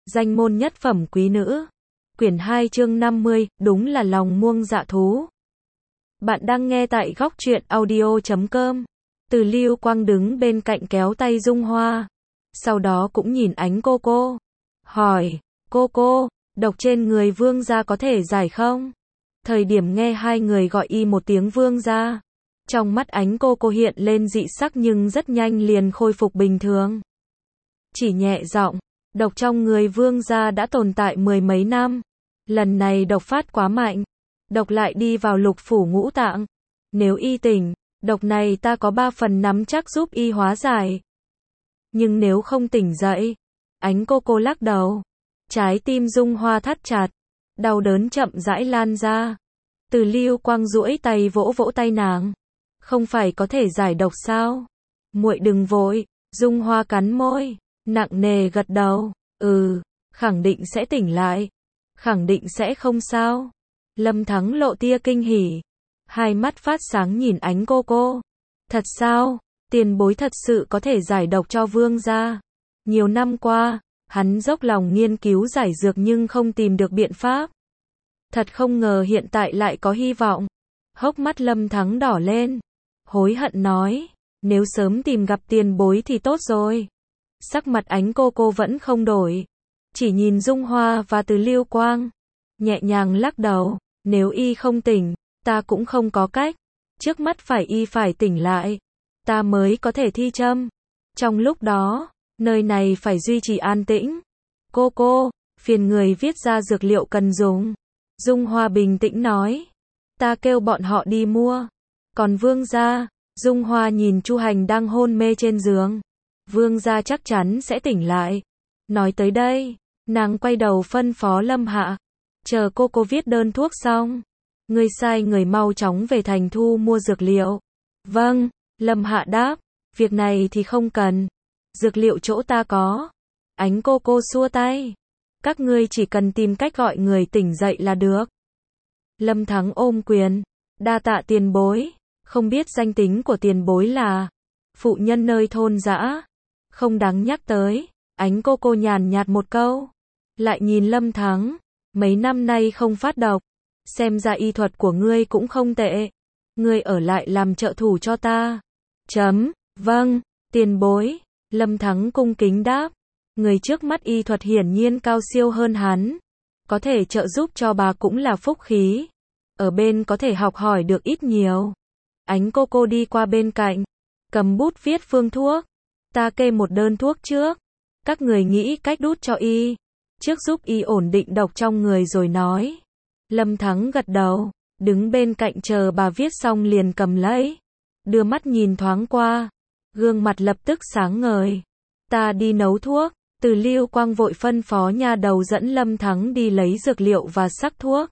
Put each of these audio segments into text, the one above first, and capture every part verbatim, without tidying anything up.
Danh môn nhất phẩm quý nữ. Quyển hai chương năm mươi, đúng là lòng muông dạ thú. Bạn đang nghe tại góc truyện audio chấm com. Từ Lưu Quang đứng bên cạnh kéo tay Dung Hoa. Sau đó cũng nhìn ánh cô cô. Hỏi, cô cô, độc trên người vương gia có thể giải không? Thời điểm nghe hai người gọi y một tiếng vương gia. Trong mắt ánh cô cô hiện lên dị sắc nhưng rất nhanh liền khôi phục bình thường. Chỉ nhẹ giọng, độc trong người vương gia đã tồn tại mười mấy năm. Lần này độc phát quá mạnh. Độc lại đi vào lục phủ ngũ tạng. Nếu y tỉnh, độc này ta có ba phần nắm chắc giúp y hóa giải. Nhưng nếu không tỉnh dậy, ánh cô cô lắc đầu. Trái tim Dung Hoa thắt chặt. Đau đớn chậm rãi lan ra. Từ Lưu Quang duỗi tay vỗ vỗ tay nàng. Không phải có thể giải độc sao? Muội đừng vội. Dung Hoa cắn môi, nặng nề gật đầu. Ừ, khẳng định sẽ tỉnh lại. Khẳng định sẽ không sao. Lâm Thắng lộ tia kinh hỉ. Hai mắt phát sáng nhìn ánh cô cô. Thật sao? Tiền bối thật sự có thể giải độc cho vương gia. Nhiều năm qua, hắn dốc lòng nghiên cứu giải dược nhưng không tìm được biện pháp. Thật không ngờ hiện tại lại có hy vọng. Hốc mắt Lâm Thắng đỏ lên. Hối hận nói, nếu sớm tìm gặp tiền bối thì tốt rồi. Sắc mặt ánh cô cô vẫn không đổi. Chỉ nhìn Dung Hoa và Từ Lưu Quang. Nhẹ nhàng lắc đầu, nếu y không tỉnh, ta cũng không có cách. Trước mắt phải y phải tỉnh lại. Ta mới có thể thi châm. Trong lúc đó, nơi này phải duy trì an tĩnh. Cô cô, phiền người viết ra dược liệu cần dùng. Dung Hoa bình tĩnh nói. Ta kêu bọn họ đi mua. Còn vương gia, Dung Hoa nhìn Chu Hành đang hôn mê trên giường. Vương gia chắc chắn sẽ tỉnh lại. Nói tới đây, nàng quay đầu phân phó Lâm Hạ. Chờ cô cô viết đơn thuốc xong. Ngươi sai người mau chóng về thành thu mua dược liệu. Vâng, Lâm Hạ đáp. Việc này thì không cần. Dược liệu chỗ ta có. Ánh cô cô xua tay. Các ngươi chỉ cần tìm cách gọi người tỉnh dậy là được. Lâm Thắng ôm quyền. Đa tạ tiền bối. Không biết danh tính của tiền bối là phụ nhân nơi thôn dã. Không đáng nhắc tới. Ánh cô cô nhàn nhạt một câu. Lại nhìn Lâm Thắng. Mấy năm nay không phát độc. Xem ra y thuật của ngươi cũng không tệ. Ngươi ở lại làm trợ thủ cho ta. Chấm. Vâng, tiền bối. Lâm Thắng cung kính đáp. Người trước mắt y thuật hiển nhiên cao siêu hơn hắn. Có thể trợ giúp cho bà cũng là phúc khí. Ở bên có thể học hỏi được ít nhiều. Ánh cô cô đi qua bên cạnh. Cầm bút viết phương thuốc. Ta kê một đơn thuốc trước. Các người nghĩ cách đút cho y. Trước giúp y ổn định độc trong người rồi nói. Lâm Thắng gật đầu. Đứng bên cạnh chờ bà viết xong liền cầm lấy. Đưa mắt nhìn thoáng qua. Gương mặt lập tức sáng ngời. Ta đi nấu thuốc. Từ Lưu Quang vội phân phó nha đầu dẫn Lâm Thắng đi lấy dược liệu và sắc thuốc.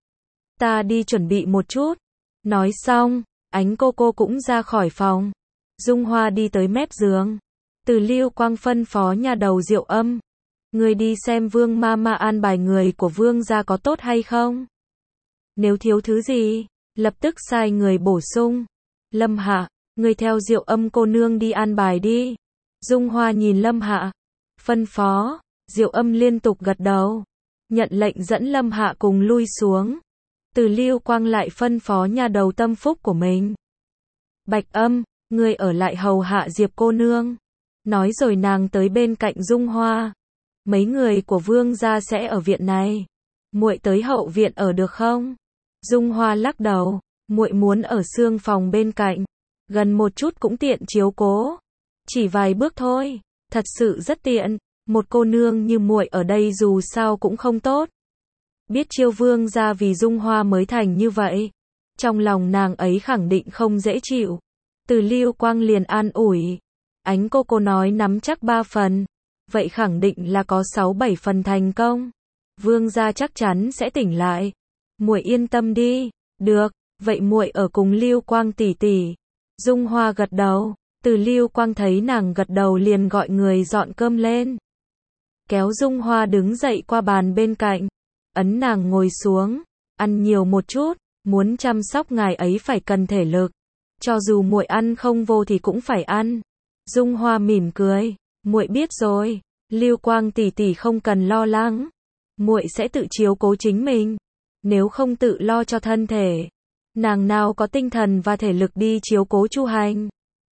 Ta đi chuẩn bị một chút. Nói xong, ánh cô cô cũng ra khỏi phòng. Dung Hoa đi tới mép giường. Từ Lưu Quang phân phó nha đầu Diệu Âm. Người đi xem vương ma ma an bài người của vương gia có tốt hay không. Nếu thiếu thứ gì, lập tức sai người bổ sung. Lâm Hạ, người theo Diệu Âm cô nương đi an bài đi. Dung Hoa nhìn Lâm Hạ. Phân phó, Diệu Âm liên tục gật đầu. Nhận lệnh dẫn Lâm Hạ cùng lui xuống. Từ Lưu Quang lại phân phó nha đầu tâm phúc của mình. Bạch Âm, ngươi ở lại hầu hạ Diệp cô nương. Nói rồi nàng tới bên cạnh Dung Hoa. Mấy người của vương gia sẽ ở viện này. Muội tới hậu viện ở được không? Dung Hoa lắc đầu. Muội muốn ở xương phòng bên cạnh. Gần một chút cũng tiện chiếu cố. Chỉ vài bước thôi. Thật sự rất tiện. Một cô nương như muội ở đây dù sao cũng không tốt. Biết chiêu vương gia vì Dung Hoa mới thành như vậy. Trong lòng nàng ấy khẳng định không dễ chịu. Từ Lưu Quang liền an ủi. Ánh cô cô nói nắm chắc ba phần. Vậy khẳng định là có sáu bảy phần thành công. Vương gia chắc chắn sẽ tỉnh lại. Muội yên tâm đi. Được, vậy muội ở cùng Lưu Quang tỷ tỷ. Dung Hoa gật đầu. Từ Lưu Quang thấy nàng gật đầu liền gọi người dọn cơm lên. Kéo Dung Hoa đứng dậy qua bàn bên cạnh. Ấn nàng ngồi xuống. Ăn nhiều một chút. Muốn chăm sóc ngài ấy phải cần thể lực. Cho dù muội ăn không vô thì cũng phải ăn. Dung Hoa mỉm cười. Muội biết rồi. Lưu Quang tỷ tỷ không cần lo lắng, muội sẽ tự chiếu cố chính mình. Nếu không tự lo cho thân thể, nàng nào có tinh thần và thể lực đi chiếu cố Chu Hành.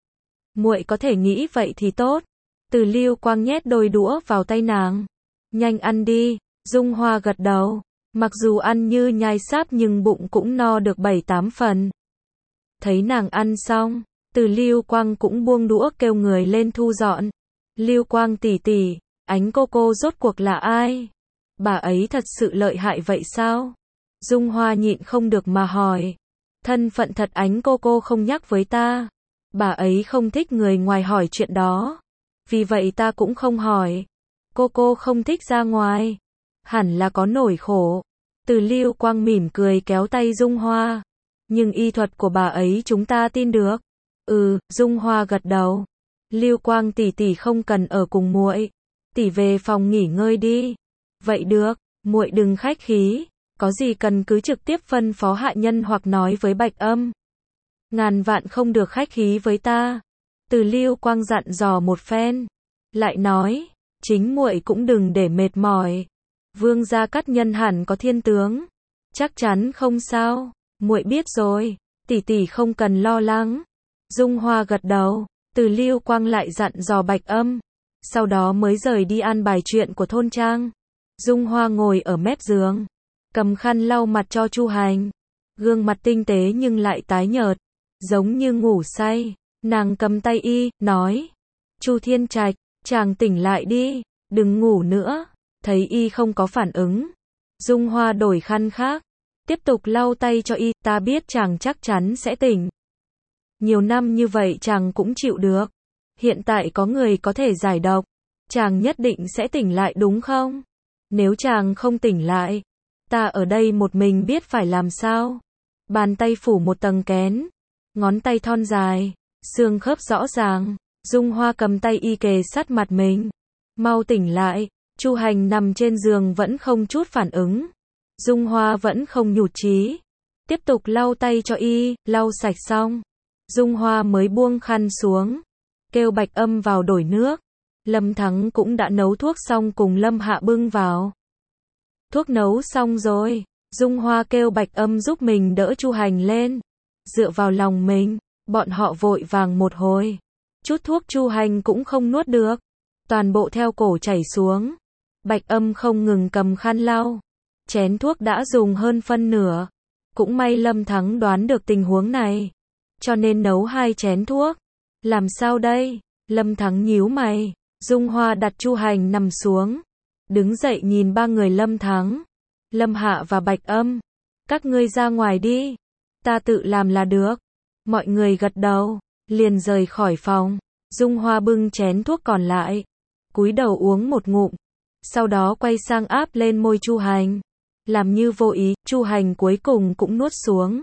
Muội có thể nghĩ vậy thì tốt. Từ Lưu Quang nhét đôi đũa vào tay nàng. Nhanh ăn đi. Dung Hoa gật đầu. Mặc dù ăn như nhai sáp nhưng bụng cũng no được bảy tám phần. Thấy nàng ăn xong, Từ Lưu Quang cũng buông đũa kêu người lên thu dọn. Lưu Quang tỷ tỷ, Ánh cô cô rốt cuộc là ai? Bà ấy thật sự lợi hại vậy sao? Dung Hoa nhịn không được mà hỏi. Thân phận thật Ánh cô cô không nhắc với ta. Bà ấy không thích người ngoài hỏi chuyện đó. Vì vậy ta cũng không hỏi. Cô cô không thích ra ngoài. Hẳn là có nỗi khổ. Từ Lưu Quang mỉm cười kéo tay Dung Hoa. Nhưng y thuật của bà ấy chúng ta tin được. Ừ, Dung Hoa gật đầu. Lưu Quang tỷ tỷ không cần ở cùng muội. Tỷ về phòng nghỉ ngơi đi. Vậy được, muội đừng khách khí. Có gì cần cứ trực tiếp phân phó hạ nhân hoặc nói với Bạch Âm. Ngàn vạn không được khách khí với ta. Từ Lưu Quang dặn dò một phen. Lại nói, chính muội cũng đừng để mệt mỏi. Vương gia Cát Nhân hẳn có thiên tướng. Chắc chắn không sao. Muội biết rồi, tỷ tỷ không cần lo lắng. Dung Hoa gật đầu. Từ Lưu Quang lại dặn dò Bạch Âm. Sau đó mới rời đi an bài chuyện của thôn trang. Dung Hoa ngồi ở mép giường, cầm khăn lau mặt cho Chu Hành. Gương mặt tinh tế nhưng lại tái nhợt, giống như ngủ say. Nàng cầm tay y, nói: Chu Thiên Trạch, chàng tỉnh lại đi, đừng ngủ nữa. Thấy y không có phản ứng, Dung Hoa đổi khăn khác, tiếp tục lau tay cho y. Ta biết chàng chắc chắn sẽ tỉnh. Nhiều năm như vậy chàng cũng chịu được. Hiện tại có người có thể giải độc, chàng nhất định sẽ tỉnh lại đúng không? Nếu chàng không tỉnh lại, ta ở đây một mình biết phải làm sao. Bàn tay phủ một tầng kén, ngón tay thon dài, xương khớp rõ ràng. Dung Hoa cầm tay y kề sát mặt mình. Mau tỉnh lại. Chu Hành nằm trên giường vẫn không chút phản ứng. Dung Hoa vẫn không nhụt chí, tiếp tục lau tay cho y. Lau sạch xong, Dung Hoa mới buông khăn xuống, kêu Bạch Âm vào đổi nước. Lâm Thắng cũng đã nấu thuốc xong cùng Lâm Hạ bưng vào. Thuốc nấu xong rồi, Dung Hoa kêu Bạch Âm giúp mình đỡ Chu Hành lên. Dựa vào lòng mình, bọn họ vội vàng một hồi. Chút thuốc Chu Hành cũng không nuốt được, toàn bộ theo cổ chảy xuống. Bạch Âm không ngừng cầm khăn lau. Chén thuốc đã dùng hơn phân nửa. Cũng may Lâm Thắng đoán được tình huống này, cho nên nấu hai chén thuốc. Làm sao đây? Lâm Thắng nhíu mày. Dung Hoa đặt Chu Hành nằm xuống, đứng dậy nhìn ba người Lâm Thắng, Lâm Hạ và Bạch Âm. Các ngươi ra ngoài đi, ta tự làm là được. Mọi người gật đầu, liền rời khỏi phòng. Dung Hoa bưng chén thuốc còn lại, cúi đầu uống một ngụm, sau đó quay sang áp lên môi Chu Hành. Làm như vô ý, Chu Hành cuối cùng cũng nuốt xuống.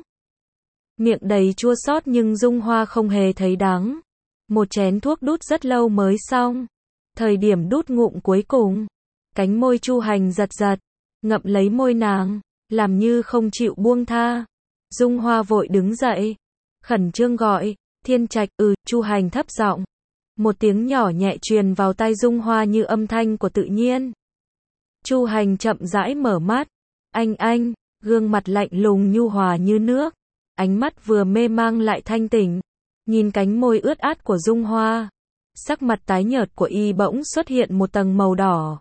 Miệng đầy chua xót nhưng Dung Hoa không hề thấy đắng. Một chén thuốc đút rất lâu mới xong. Thời điểm đút ngụm cuối cùng, cánh môi Chu Hành giật giật, ngậm lấy môi nàng, làm như không chịu buông tha. Dung Hoa vội đứng dậy, khẩn trương gọi, Thiên Trạch. Ừ, Chu Hành thấp giọng. Một tiếng nhỏ nhẹ truyền vào tai Dung Hoa như âm thanh của tự nhiên. Chu Hành chậm rãi mở mắt. Anh anh, gương mặt lạnh lùng nhu hòa như nước, ánh mắt vừa mê mang lại thanh tỉnh. Nhìn cánh môi ướt át của Dung Hoa, sắc mặt tái nhợt của y bỗng xuất hiện một tầng màu đỏ.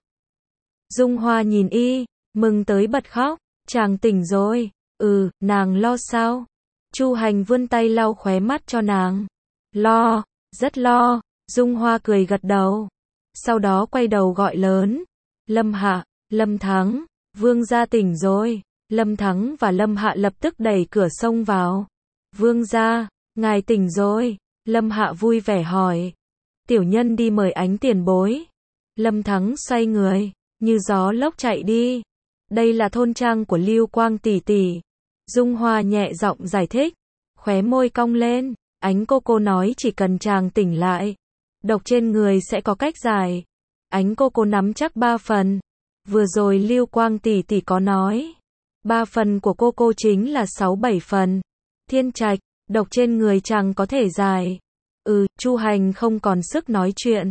Dung Hoa nhìn y, mừng tới bật khóc. Chàng tỉnh rồi. Ừ, nàng lo sao? Chu Hành vươn tay lau khóe mắt cho nàng. Lo, rất lo. Dung Hoa cười gật đầu. Sau đó quay đầu gọi lớn. Lâm Hạ, Lâm Thắng, Vương gia tỉnh rồi. Lâm Thắng và Lâm Hạ lập tức đẩy cửa xông vào. Vương gia, ngài tỉnh rồi. Lâm Hạ vui vẻ hỏi. Tiểu nhân đi mời Ánh tiền bối. Lâm Thắng xoay người, như gió lốc chạy đi. Đây là thôn trang của Lưu Quang tỷ tỷ. Dung Hoa nhẹ giọng giải thích, khóe môi cong lên. Ánh cô cô nói chỉ cần chàng tỉnh lại, độc trên người sẽ có cách giải. Ánh cô cô nắm chắc ba phần. Vừa rồi Lưu Quang tỷ tỷ có nói, ba phần của cô cô chính là sáu bảy phần. Thiên Trạch, độc trên người chàng có thể giải. Ừ, Chu Hành không còn sức nói chuyện,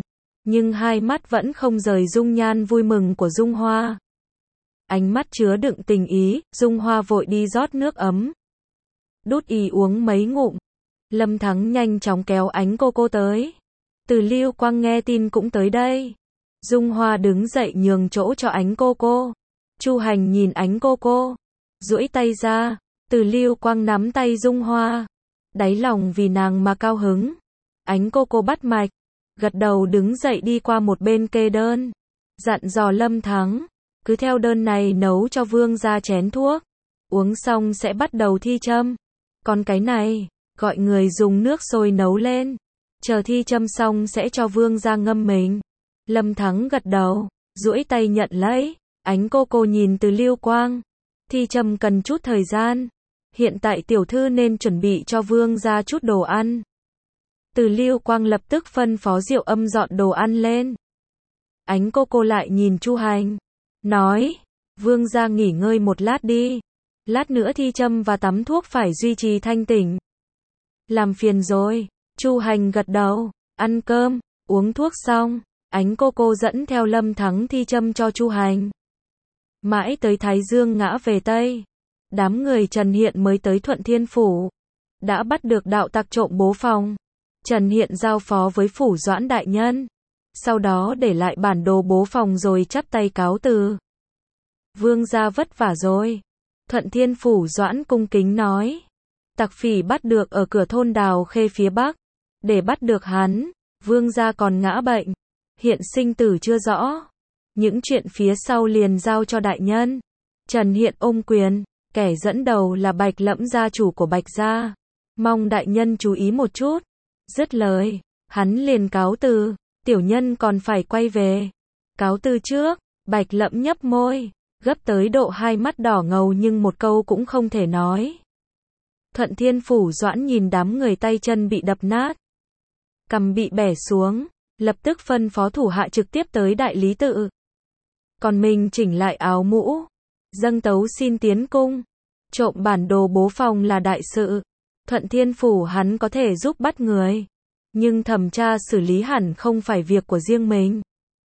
nhưng hai mắt vẫn không rời dung nhan vui mừng của Dung Hoa. Ánh mắt chứa đựng tình ý, Dung Hoa vội đi rót nước ấm. Đút y uống mấy ngụm. Lâm Thắng nhanh chóng kéo Ánh Cô Cô tới. Từ Lưu Quang nghe tin cũng tới đây. Dung Hoa đứng dậy nhường chỗ cho Ánh Cô Cô. Chu Hành nhìn Ánh Cô Cô, duỗi tay ra. Từ Lưu Quang nắm tay Dung Hoa, đáy lòng vì nàng mà cao hứng. Ánh Cô Cô bắt mạch, gật đầu đứng dậy đi qua một bên kê đơn, dặn dò Lâm Thắng, cứ theo đơn này nấu cho vương gia chén thuốc, uống xong sẽ bắt đầu thi châm. Còn cái này, gọi người dùng nước sôi nấu lên, chờ thi châm xong sẽ cho vương gia ngâm mình. Lâm Thắng gật đầu, duỗi tay nhận lấy. Ánh Cô Cô nhìn Từ Lưu Quang, thi châm cần chút thời gian, hiện tại tiểu thư nên chuẩn bị cho vương gia chút đồ ăn. Từ Lưu Quang lập tức phân phó Diệu Âm dọn đồ ăn lên. Ánh Cô Cô lại nhìn Chu Hành, nói, vương gia nghỉ ngơi một lát đi, lát nữa thi châm và tắm thuốc phải duy trì thanh tỉnh. Làm phiền rồi. Chu Hành gật đầu, ăn cơm, uống thuốc xong, Ánh Cô Cô dẫn theo Lâm Thắng thi châm cho Chu Hành. Mãi tới Thái Dương ngã về Tây, đám người Trần Hiện mới tới Thuận Thiên Phủ, đã bắt được đạo tặc trộm bố phòng. Trần Hiện giao phó với Phủ Doãn đại nhân, sau đó để lại bản đồ bố phòng rồi chắp tay cáo từ. Vương gia vất vả rồi. Thuận Thiên Phủ Doãn cung kính nói. Tặc phỉ bắt được ở cửa thôn Đào Khê phía Bắc. Để bắt được hắn, vương gia còn ngã bệnh, hiện sinh tử chưa rõ. Những chuyện phía sau liền giao cho đại nhân. Trần Hiện ôm quyền, kẻ dẫn đầu là Bạch Lẫm gia chủ của Bạch gia. Mong đại nhân chú ý một chút. Dứt lời, hắn liền cáo từ, tiểu nhân còn phải quay về. Cáo từ trước, Bạch Lẫm nhấp môi, gấp tới độ hai mắt đỏ ngầu nhưng một câu cũng không thể nói. Thuận Thiên Phủ Doãn nhìn đám người tay chân bị đập nát, cằm bị bẻ xuống, lập tức phân phó thủ hạ trực tiếp tới đại lý tự. Còn mình chỉnh lại áo mũ, dâng tấu xin tiến cung. Trộm bản đồ bố phòng là đại sự. Thuận Thiên Phủ hắn có thể giúp bắt người, nhưng thẩm tra xử lý hẳn không phải việc của riêng mình.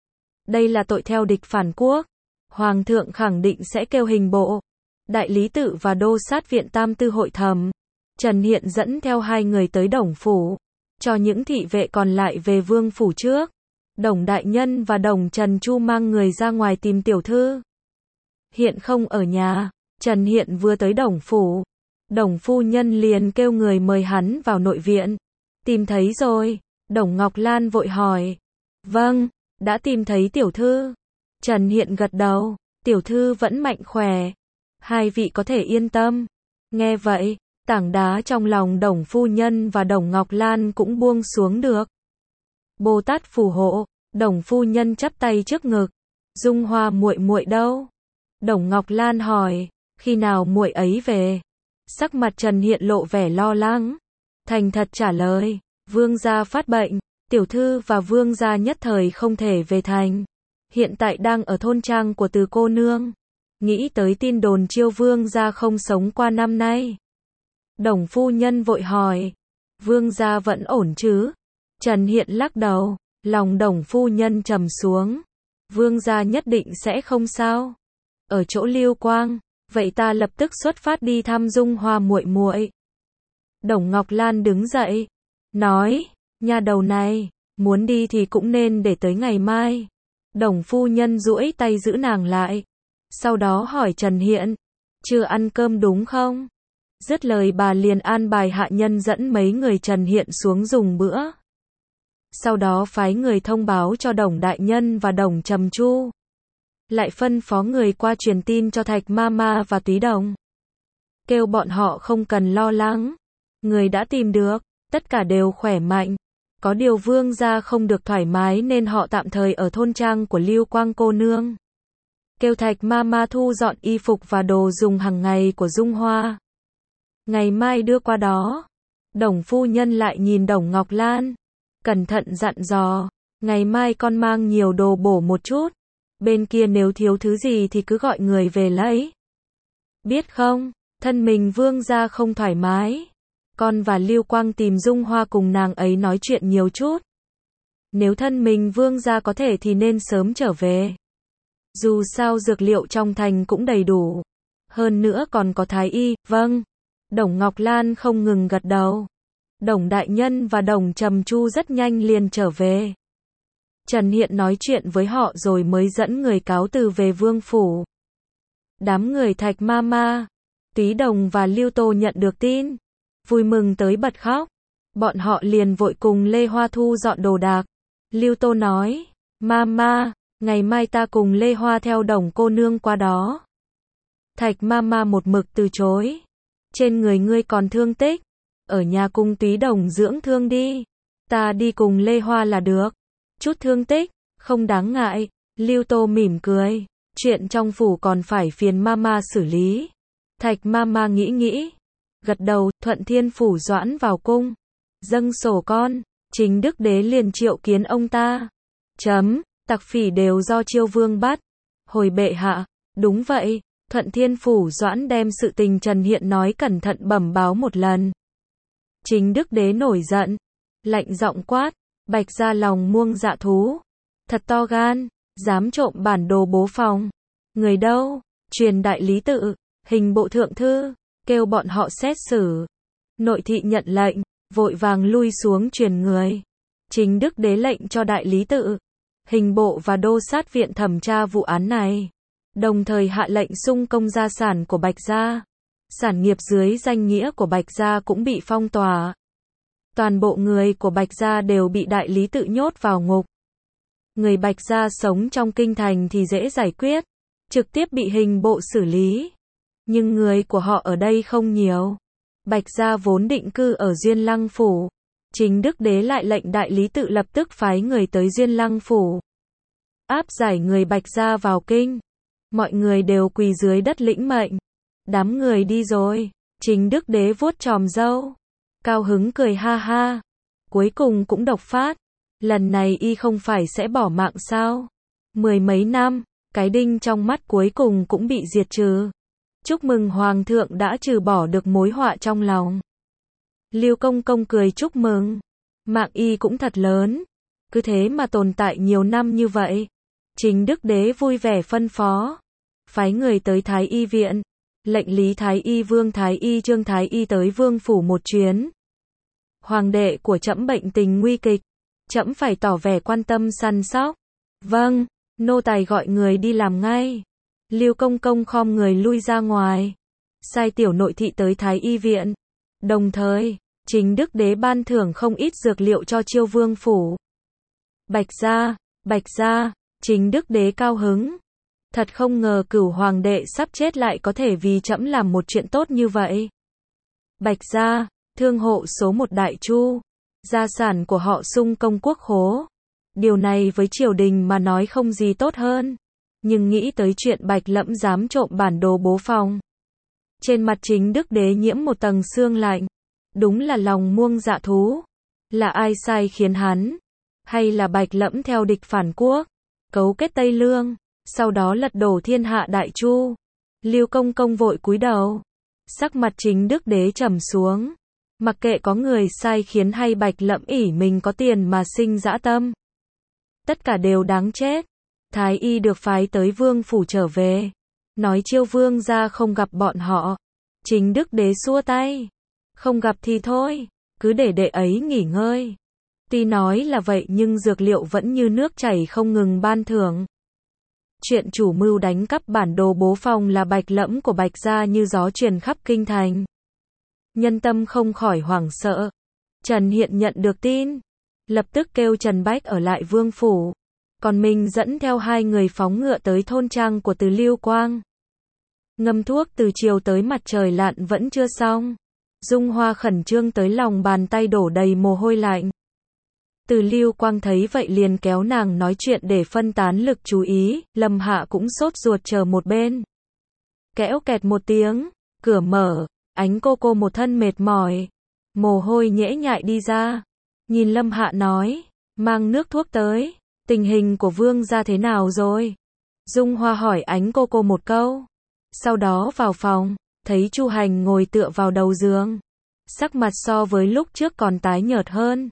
Đây là tội theo địch phản quốc. Hoàng thượng khẳng định sẽ kêu hình bộ. Đại lý tự và đô sát viện tam tư hội thẩm. Trần Hiện dẫn theo hai người tới Đồng Phủ, cho những thị vệ còn lại về vương phủ trước. Đồng đại nhân và Đồng Trần Chu mang người ra ngoài tìm tiểu thư. Hiện không ở nhà. Trần Hiện vừa tới Đồng Phủ, Đồng phu nhân liền kêu người mời hắn vào nội viện. Tìm thấy rồi. Đồng Ngọc Lan vội hỏi. Vâng, đã tìm thấy tiểu thư. Trần Hiện gật đầu. Tiểu thư vẫn mạnh khỏe. Hai vị có thể yên tâm. Nghe vậy, tảng đá trong lòng Đồng phu nhân và Đồng Ngọc Lan cũng buông xuống được. Bồ Tát phù hộ. Đồng phu nhân chắp tay trước ngực. Dung Hoa muội muội đâu? Đồng Ngọc Lan hỏi. Khi nào muội ấy về? Sắc mặt Trần Hiện lộ vẻ lo lắng, thành thật trả lời, vương gia phát bệnh, tiểu thư và vương gia nhất thời không thể về thành, hiện tại đang ở thôn trang của Từ cô nương. Nghĩ tới tin đồn chiêu vương gia không sống qua năm nay. Đồng phu nhân vội hỏi, vương gia vẫn ổn chứ? Trần Hiện lắc đầu, lòng Đồng phu nhân trầm xuống, vương gia nhất định sẽ không sao. Ở chỗ Lưu Quang, vậy ta lập tức xuất phát đi thăm Dung Hoa muội muội. Đồng Ngọc Lan đứng dậy, nói, nha đầu này, muốn đi thì cũng nên để tới ngày mai. Đồng phu nhân duỗi tay giữ nàng lại, sau đó hỏi Trần Hiện, chưa ăn cơm đúng không? Dứt lời bà liền an bài hạ nhân dẫn mấy người Trần Hiện xuống dùng bữa. Sau đó phái người thông báo cho Đồng đại nhân và Đồng Trầm Chu. Lại phân phó người qua truyền tin cho Thạch Mama và Túy Đồng, kêu bọn họ không cần lo lắng, người đã tìm được, tất cả đều khỏe mạnh. Có điều vương gia không được thoải mái nên họ tạm thời ở thôn trang của Lưu Quang cô nương. Kêu Thạch Mama thu dọn y phục và đồ dùng hàng ngày của Dung Hoa, ngày mai đưa qua đó. Đồng phu nhân lại nhìn Đồng Ngọc Lan, cẩn thận dặn dò, ngày mai con mang nhiều đồ bổ một chút. Bên kia nếu thiếu thứ gì thì cứ gọi người về lấy. Biết không, thân mình vương gia không thoải mái. Con và Lưu Quang tìm Dung Hoa cùng nàng ấy nói chuyện nhiều chút. Nếu thân mình vương gia có thể thì nên sớm trở về. Dù sao dược liệu trong thành cũng đầy đủ. Hơn nữa còn có thái y, vâng. Đồng Ngọc Lan không ngừng gật đầu. Đồng đại nhân và Đồng Trầm Chu rất nhanh liền trở về. Trần Hiện nói chuyện với họ rồi mới dẫn người cáo từ về vương phủ. Đám người Thạch Mama, Túy Đồng và Lưu Tô nhận được tin, vui mừng tới bật khóc. Bọn họ liền vội cùng Lê Hoa thu dọn đồ đạc. Lưu Tô nói, Mama, ngày mai ta cùng Lê Hoa theo Đồng cô nương qua đó. Thạch Mama một mực từ chối. Trên người ngươi còn thương tích, ở nhà cùng Túy Đồng dưỡng thương đi. Ta đi cùng Lê Hoa là được. Chút thương tích, không đáng ngại. Lưu Tô mỉm cười. Chuyện trong phủ còn phải phiền Mama xử lý. Thạch Mama nghĩ nghĩ, gật đầu. Thuận Thiên phủ Doãn vào cung, dâng sổ con. Chính Đức Đế liền triệu kiến ông ta. Chấm, tặc phỉ đều do Chiêu Vương bắt. Hồi bệ hạ, đúng vậy. Thuận Thiên phủ Doãn đem sự tình Trần Hiện nói cẩn thận bẩm báo một lần. Chính Đức Đế nổi giận, lạnh giọng quát, Bạch gia lòng muông dạ thú, thật to gan, dám trộm bản đồ bố phòng. Người đâu? Truyền đại lý tự, hình bộ thượng thư, kêu bọn họ xét xử. Nội thị nhận lệnh, vội vàng lui xuống truyền người. Chính Đức Đế lệnh cho đại lý tự, hình bộ và đô sát viện thẩm tra vụ án này. Đồng thời hạ lệnh sung công gia sản của Bạch gia. Sản nghiệp dưới danh nghĩa của Bạch gia cũng bị phong tỏa. Toàn bộ người của Bạch gia đều bị đại lý tự nhốt vào ngục. Người Bạch gia sống trong kinh thành thì dễ giải quyết, trực tiếp bị hình bộ xử lý. Nhưng người của họ ở đây không nhiều. Bạch gia vốn định cư ở Duyên Lăng phủ. Chính Đức Đế lại lệnh đại lý tự lập tức phái người tới Duyên Lăng phủ, áp giải người Bạch gia vào kinh. Mọi người đều quỳ dưới đất lĩnh mệnh. Đám người đi rồi. Chính Đức Đế vuốt chòm râu, cao hứng cười ha ha. Cuối cùng cũng độc phát. Lần này y không phải sẽ bỏ mạng sao? Mười mấy năm, cái đinh trong mắt cuối cùng cũng bị diệt trừ. Chúc mừng Hoàng thượng đã trừ bỏ được mối họa trong lòng. Lưu Công Công cười chúc mừng. Mạng y cũng thật lớn. Cứ thế mà tồn tại nhiều năm như vậy. Chính Đức Đế vui vẻ phân phó. Phái người tới Thái Y viện. Lệnh Lý Thái Y Vương Thái Y Trương Thái Y tới Vương phủ một chuyến. Hoàng đệ của trẫm bệnh tình nguy kịch. Trẫm phải tỏ vẻ quan tâm săn sóc. Vâng, nô tài gọi người đi làm ngay. Lưu Công Công khom người lui ra ngoài. Sai tiểu nội thị tới Thái Y viện. Đồng thời, Chính Đức Đế ban thưởng không ít dược liệu cho Chiêu Vương phủ. Bạch gia, Bạch gia, Chính Đức Đế cao hứng. Thật không ngờ Cửu hoàng đệ sắp chết lại có thể vì trẫm làm một chuyện tốt như vậy. Bạch gia, thương hộ số một Đại Chu, gia sản của họ sung công quốc khố. Điều này với triều đình mà nói không gì tốt hơn. Nhưng nghĩ tới chuyện Bạch Lẫm dám trộm bản đồ bố phòng. Trên mặt Chính Đức Đế nhiễm một tầng sương lạnh. Đúng là lòng muông dạ thú. Là ai sai khiến hắn? Hay là Bạch Lẫm theo địch phản quốc, cấu kết Tây Lương, sau đó lật đổ thiên hạ Đại Chu? Lưu Công Công vội cúi đầu. Sắc mặt Chính Đức Đế trầm xuống. Mặc kệ có người sai khiến hay Bạch Lẫm ỷ mình có tiền mà sinh dã tâm, tất cả đều đáng chết. Thái Y được phái tới Vương phủ trở về, nói Chiêu Vương gia không gặp bọn họ. Chính Đức Đế xua tay. Không gặp thì thôi, cứ để đệ ấy nghỉ ngơi. Tuy nói là vậy nhưng dược liệu vẫn như nước chảy không ngừng ban thưởng. Chuyện chủ mưu đánh cắp bản đồ bố phòng là Bạch Lẫm của Bạch gia như gió truyền khắp kinh thành. Nhân tâm không khỏi hoảng sợ. Trần Hiện nhận được tin, lập tức kêu Trần Bách ở lại Vương phủ, còn mình dẫn theo hai người phóng ngựa tới thôn trang của Từ Lưu Quang. Ngâm thuốc từ chiều tới mặt trời lặn vẫn chưa xong. Dung Hoa khẩn trương tới lòng bàn tay đổ đầy mồ hôi lạnh. Từ Lưu Quang thấy vậy liền kéo nàng nói chuyện để phân tán lực chú ý. Lâm Hạ cũng sốt ruột chờ một bên. Kẽo kẹt một tiếng, cửa mở, Ánh Cô Cô một thân mệt mỏi, mồ hôi nhễ nhại đi ra. Nhìn Lâm Hạ nói, mang nước thuốc tới. Tình hình của Vương gia thế nào rồi? Dung Hoa hỏi Ánh Cô Cô một câu. Sau đó vào phòng, thấy Chu Hành ngồi tựa vào đầu giường. Sắc mặt so với lúc trước còn tái nhợt hơn.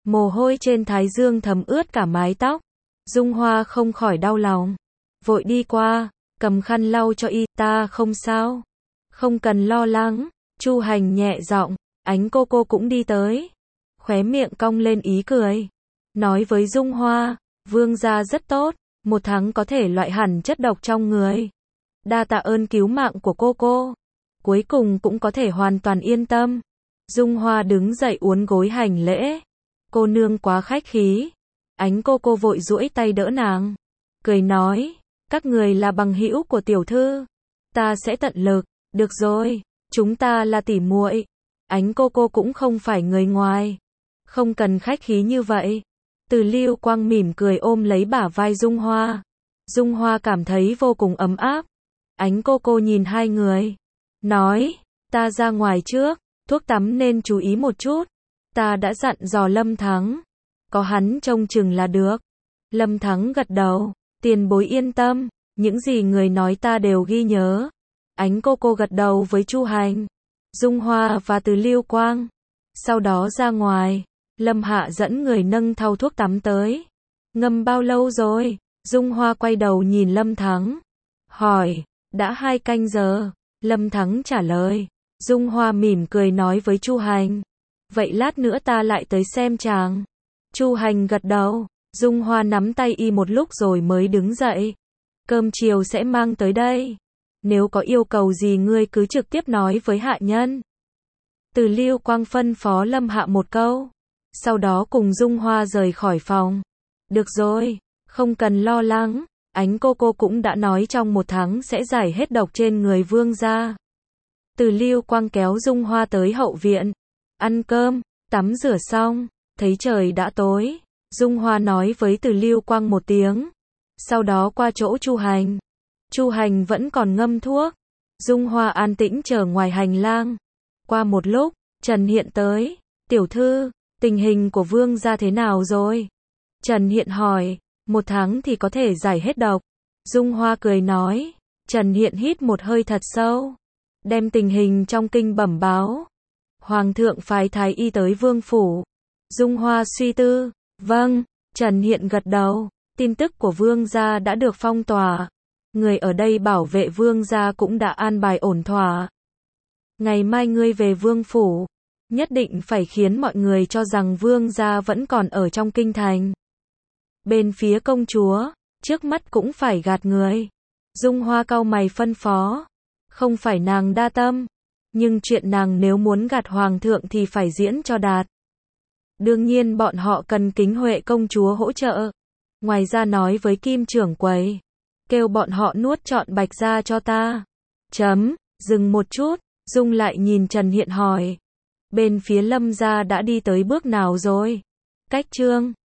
Mồ hôi trên thái dương thấm ướt cả mái tóc. Dung Hoa không khỏi đau lòng. Vội đi qua, cầm khăn lau cho y, ta không sao. Không cần lo lắng. Chu Hành nhẹ giọng, Ánh cô cô cũng đi tới. Khóe miệng cong lên ý cười. Nói với Dung Hoa, Vương gia rất tốt, một tháng có thể loại hẳn chất độc trong người. Đa tạ ơn cứu mạng của cô cô. Cuối cùng cũng có thể hoàn toàn yên tâm. Dung Hoa đứng dậy uốn gối hành lễ. Cô nương quá khách khí. Ánh cô cô vội duỗi tay đỡ nàng. Cười nói, các người là bằng hữu của tiểu thư. Ta sẽ tận lực, được rồi, chúng ta là tỉ muội. Ánh cô cô cũng không phải người ngoài. Không cần khách khí như vậy. Từ Lưu Quang mỉm cười ôm lấy bả vai Dung Hoa. Dung Hoa cảm thấy vô cùng ấm áp. Ánh cô cô nhìn hai người. Nói, ta ra ngoài trước, thuốc tắm nên chú ý một chút. Ta đã dặn dò Lâm Thắng. Có hắn trông chừng là được. Lâm Thắng gật đầu. Tiền bối yên tâm, những gì người nói ta đều ghi nhớ. Ánh cô cô gật đầu với Chu Hành, Dung Hoa và Từ Lưu Quang. Sau đó ra ngoài, Lâm Hạ dẫn người nâng thau thuốc tắm tới. Ngâm bao lâu rồi? Dung Hoa quay đầu nhìn Lâm Thắng. Hỏi, đã hai canh giờ. Lâm Thắng trả lời. Dung Hoa mỉm cười nói với Chu Hành. Vậy lát nữa ta lại tới xem chàng. Chu Hành gật đầu. Dung Hoa nắm tay y một lúc rồi mới đứng dậy. Cơm chiều sẽ mang tới đây. Nếu có yêu cầu gì ngươi cứ trực tiếp nói với hạ nhân. Từ Lưu Quang phân phó Lâm Hạ một câu. Sau đó cùng Dung Hoa rời khỏi phòng. Được rồi, không cần lo lắng. Ánh cô cô cũng đã nói trong một tháng sẽ giải hết độc trên người Vương gia. Từ Lưu Quang kéo Dung Hoa tới hậu viện. Ăn cơm, tắm rửa xong, thấy trời đã tối. Dung Hoa nói với Từ Lưu Quang một tiếng. Sau đó qua chỗ Chu Hành. Chu Hành vẫn còn ngâm thuốc. Dung Hoa an tĩnh chờ ngoài hành lang. Qua một lúc, Trần Hiện tới. Tiểu thư, tình hình của Vương gia thế nào rồi? Trần Hiện hỏi. Một tháng thì có thể giải hết độc. Dung Hoa cười nói. Trần Hiện hít một hơi thật sâu. Đem tình hình trong kinh bẩm báo. Hoàng thượng phái thái y tới vương phủ. Dung Hoa suy tư. Vâng, Trần Hiện gật đầu. Tin tức của Vương gia đã được phong tỏa. Người ở đây bảo vệ Vương gia cũng đã an bài ổn thỏa. Ngày mai ngươi về vương phủ. Nhất định phải khiến mọi người cho rằng Vương gia vẫn còn ở trong kinh thành. Bên phía công chúa, trước mắt cũng phải gạt người. Dung Hoa cau mày phân phó. Không phải nàng đa tâm. Nhưng chuyện nàng nếu muốn gạt hoàng thượng thì phải diễn cho đạt. Đương nhiên bọn họ cần Kính Huệ công chúa hỗ trợ. Ngoài ra nói với Kim trưởng quầy. Kêu bọn họ nuốt trọn Bạch gia cho ta. Chấm, dừng một chút. Dung lại nhìn Trần Hiện hỏi. Bên phía Lâm gia đã đi tới bước nào rồi? Cách chương